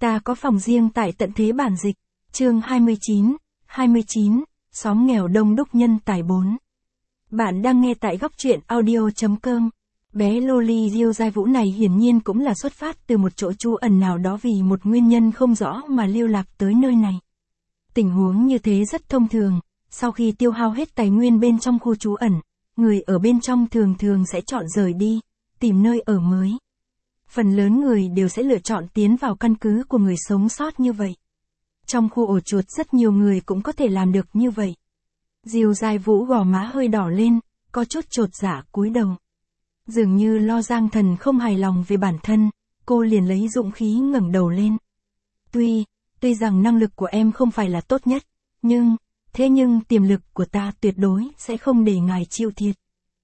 Ta có phòng riêng tại tận thế bản dịch, chương 29, xóm nghèo đông đúc nhân tài 4. Bạn đang nghe tại góc truyện audio.com. Bé Loli Diêu Giai Vũ này hiển nhiên cũng là xuất phát từ một chỗ trú ẩn nào đó vì một nguyên nhân không rõ mà lưu lạc tới nơi này. Tình huống như thế rất thông thường, sau khi tiêu hao hết tài nguyên bên trong khu trú ẩn, người ở bên trong thường sẽ chọn rời đi, tìm nơi ở mới. Phần lớn người đều sẽ lựa chọn tiến vào căn cứ của người sống sót như vậy. Trong khu ổ chuột rất nhiều người cũng có thể làm được như vậy. Diêu Giai Vũ gò má hơi đỏ lên, có chút chột dạ cúi đầu. Dường như lo Giang Thần không hài lòng về bản thân, cô liền lấy dũng khí ngẩng đầu lên. Tuy rằng năng lực của em không phải là tốt nhất, nhưng tiềm lực của ta tuyệt đối sẽ không để ngài chịu thiệt.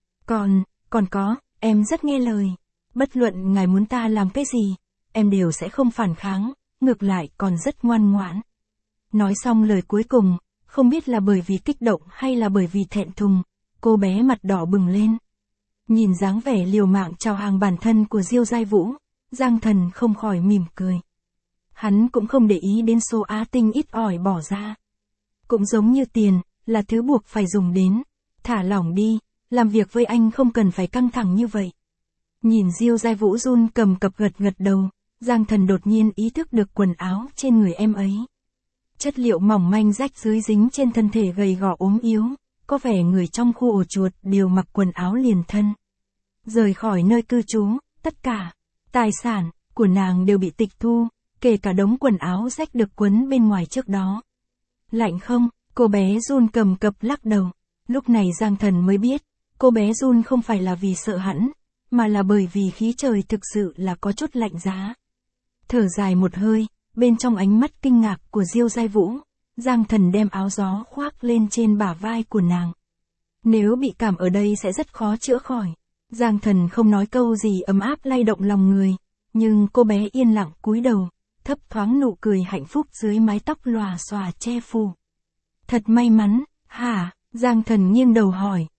Còn có, em rất nghe lời. Bất luận ngài muốn ta làm cái gì, em đều sẽ không phản kháng, ngược lại còn rất ngoan ngoãn. Nói xong lời cuối cùng, không biết là bởi vì kích động hay là bởi vì thẹn thùng, cô bé mặt đỏ bừng lên. Nhìn dáng vẻ liều mạng chào hàng bản thân của Diêu Giai Vũ, Giang Thần không khỏi mỉm cười. Hắn cũng không để ý đến số á tinh ít ỏi bỏ ra. Cũng giống như tiền, là thứ buộc phải dùng đến. Thả lỏng đi, làm việc với anh không cần phải căng thẳng như vậy. Nhìn Diêu Giai Vũ run cầm cập gật đầu, Giang Thần đột nhiên ý thức được quần áo trên người em ấy. Chất liệu mỏng manh rách rưới dính trên thân thể gầy gò ốm yếu, có vẻ người trong khu ổ chuột đều mặc quần áo liền thân. Rời khỏi nơi cư trú, tất cả tài sản của nàng đều bị tịch thu, kể cả đống quần áo rách được quấn bên ngoài trước đó. Lạnh không? Cô bé run cầm cập lắc đầu. Lúc này Giang Thần mới biết, cô bé run không phải là vì sợ hãi, mà là bởi vì khí trời thực sự là có chút lạnh giá. Thở dài một hơi, bên trong ánh mắt kinh ngạc của Diêu Giai Vũ, Giang Thần đem áo gió khoác lên trên bả vai của nàng. Nếu bị cảm ở đây sẽ rất khó chữa khỏi. Giang Thần không nói câu gì ấm áp lay động lòng người, nhưng cô bé yên lặng cúi đầu, thấp thoáng nụ cười hạnh phúc dưới mái tóc lòa xòa che phủ. Thật may mắn, hả? Giang Thần nghiêng đầu hỏi.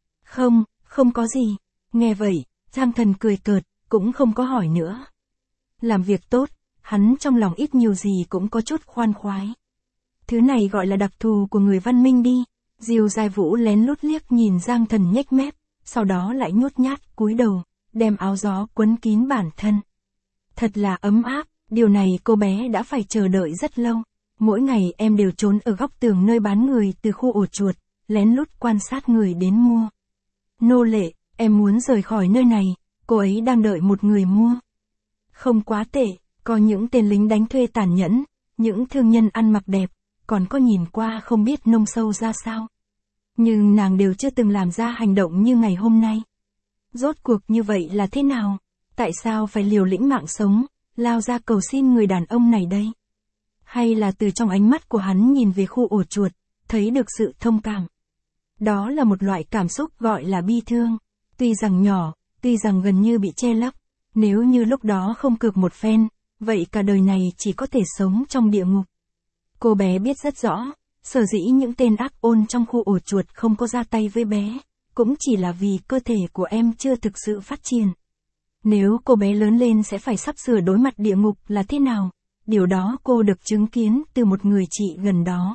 Không có gì. Nghe vậy, Giang Thần cười cợt, cũng không có hỏi nữa. Làm việc tốt, hắn trong lòng ít nhiều gì cũng có chút khoan khoái. Thứ này gọi là đặc thù của người văn minh đi. Diêu Giai Vũ lén lút liếc nhìn Giang Thần nhếch mép, sau đó lại nhút nhát cúi đầu, đem áo gió quấn kín bản thân. Thật là ấm áp, điều này cô bé đã phải chờ đợi rất lâu. Mỗi ngày em đều trốn ở góc tường nơi bán người từ khu ổ chuột, lén lút quan sát người đến mua. Nô lệ, em muốn rời khỏi nơi này, cô ấy đang đợi một người mua. Không quá tệ, có những tên lính đánh thuê tàn nhẫn, những thương nhân ăn mặc đẹp, còn có nhìn qua không biết nông sâu ra sao. Nhưng nàng đều chưa từng làm ra hành động như ngày hôm nay. Rốt cuộc như vậy là thế nào? Tại sao phải liều lĩnh mạng sống, lao ra cầu xin người đàn ông này đây? Hay là từ trong ánh mắt của hắn nhìn về khu ổ chuột, thấy được sự thông cảm? Đó là một loại cảm xúc gọi là bi thương. Tuy rằng nhỏ, tuy rằng gần như bị che lấp, nếu như lúc đó không cược một phen, vậy cả đời này chỉ có thể sống trong địa ngục. Cô bé biết rất rõ, sở dĩ những tên ác ôn trong khu ổ chuột không có ra tay với bé, cũng chỉ là vì cơ thể của em chưa thực sự phát triển. Nếu cô bé lớn lên sẽ phải sắp sửa đối mặt địa ngục là thế nào? Điều đó cô được chứng kiến từ một người chị gần đó.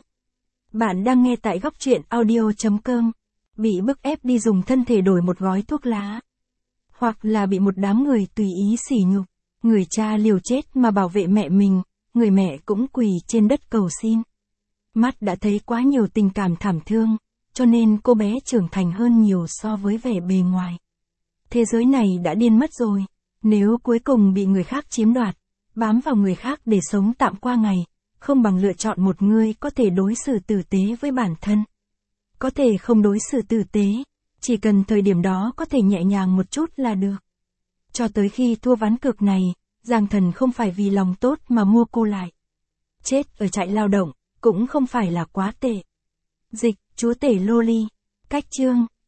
Bạn đang nghe tại góc truyện audio.com. Bị bức ép đi dùng thân thể đổi một gói thuốc lá. Hoặc là bị một đám người tùy ý sỉ nhục. Người cha liều chết mà bảo vệ mẹ mình, người mẹ cũng quỳ trên đất cầu xin. Mắt đã thấy quá nhiều tình cảm thảm thương, cho nên cô bé trưởng thành hơn nhiều so với vẻ bề ngoài. Thế giới này đã điên mất rồi. Nếu cuối cùng bị người khác chiếm đoạt, bám vào người khác để sống tạm qua ngày, không bằng lựa chọn một người có thể đối xử tử tế với bản thân. Có thể không đối xử tử tế, chỉ cần thời điểm đó có thể nhẹ nhàng một chút là được. Cho tới khi thua ván cược này, Giang Thần không phải vì lòng tốt mà mua cô lại. Chết ở trại lao động, cũng không phải là quá tệ. Dịch, chúa tể Loli. Cách chương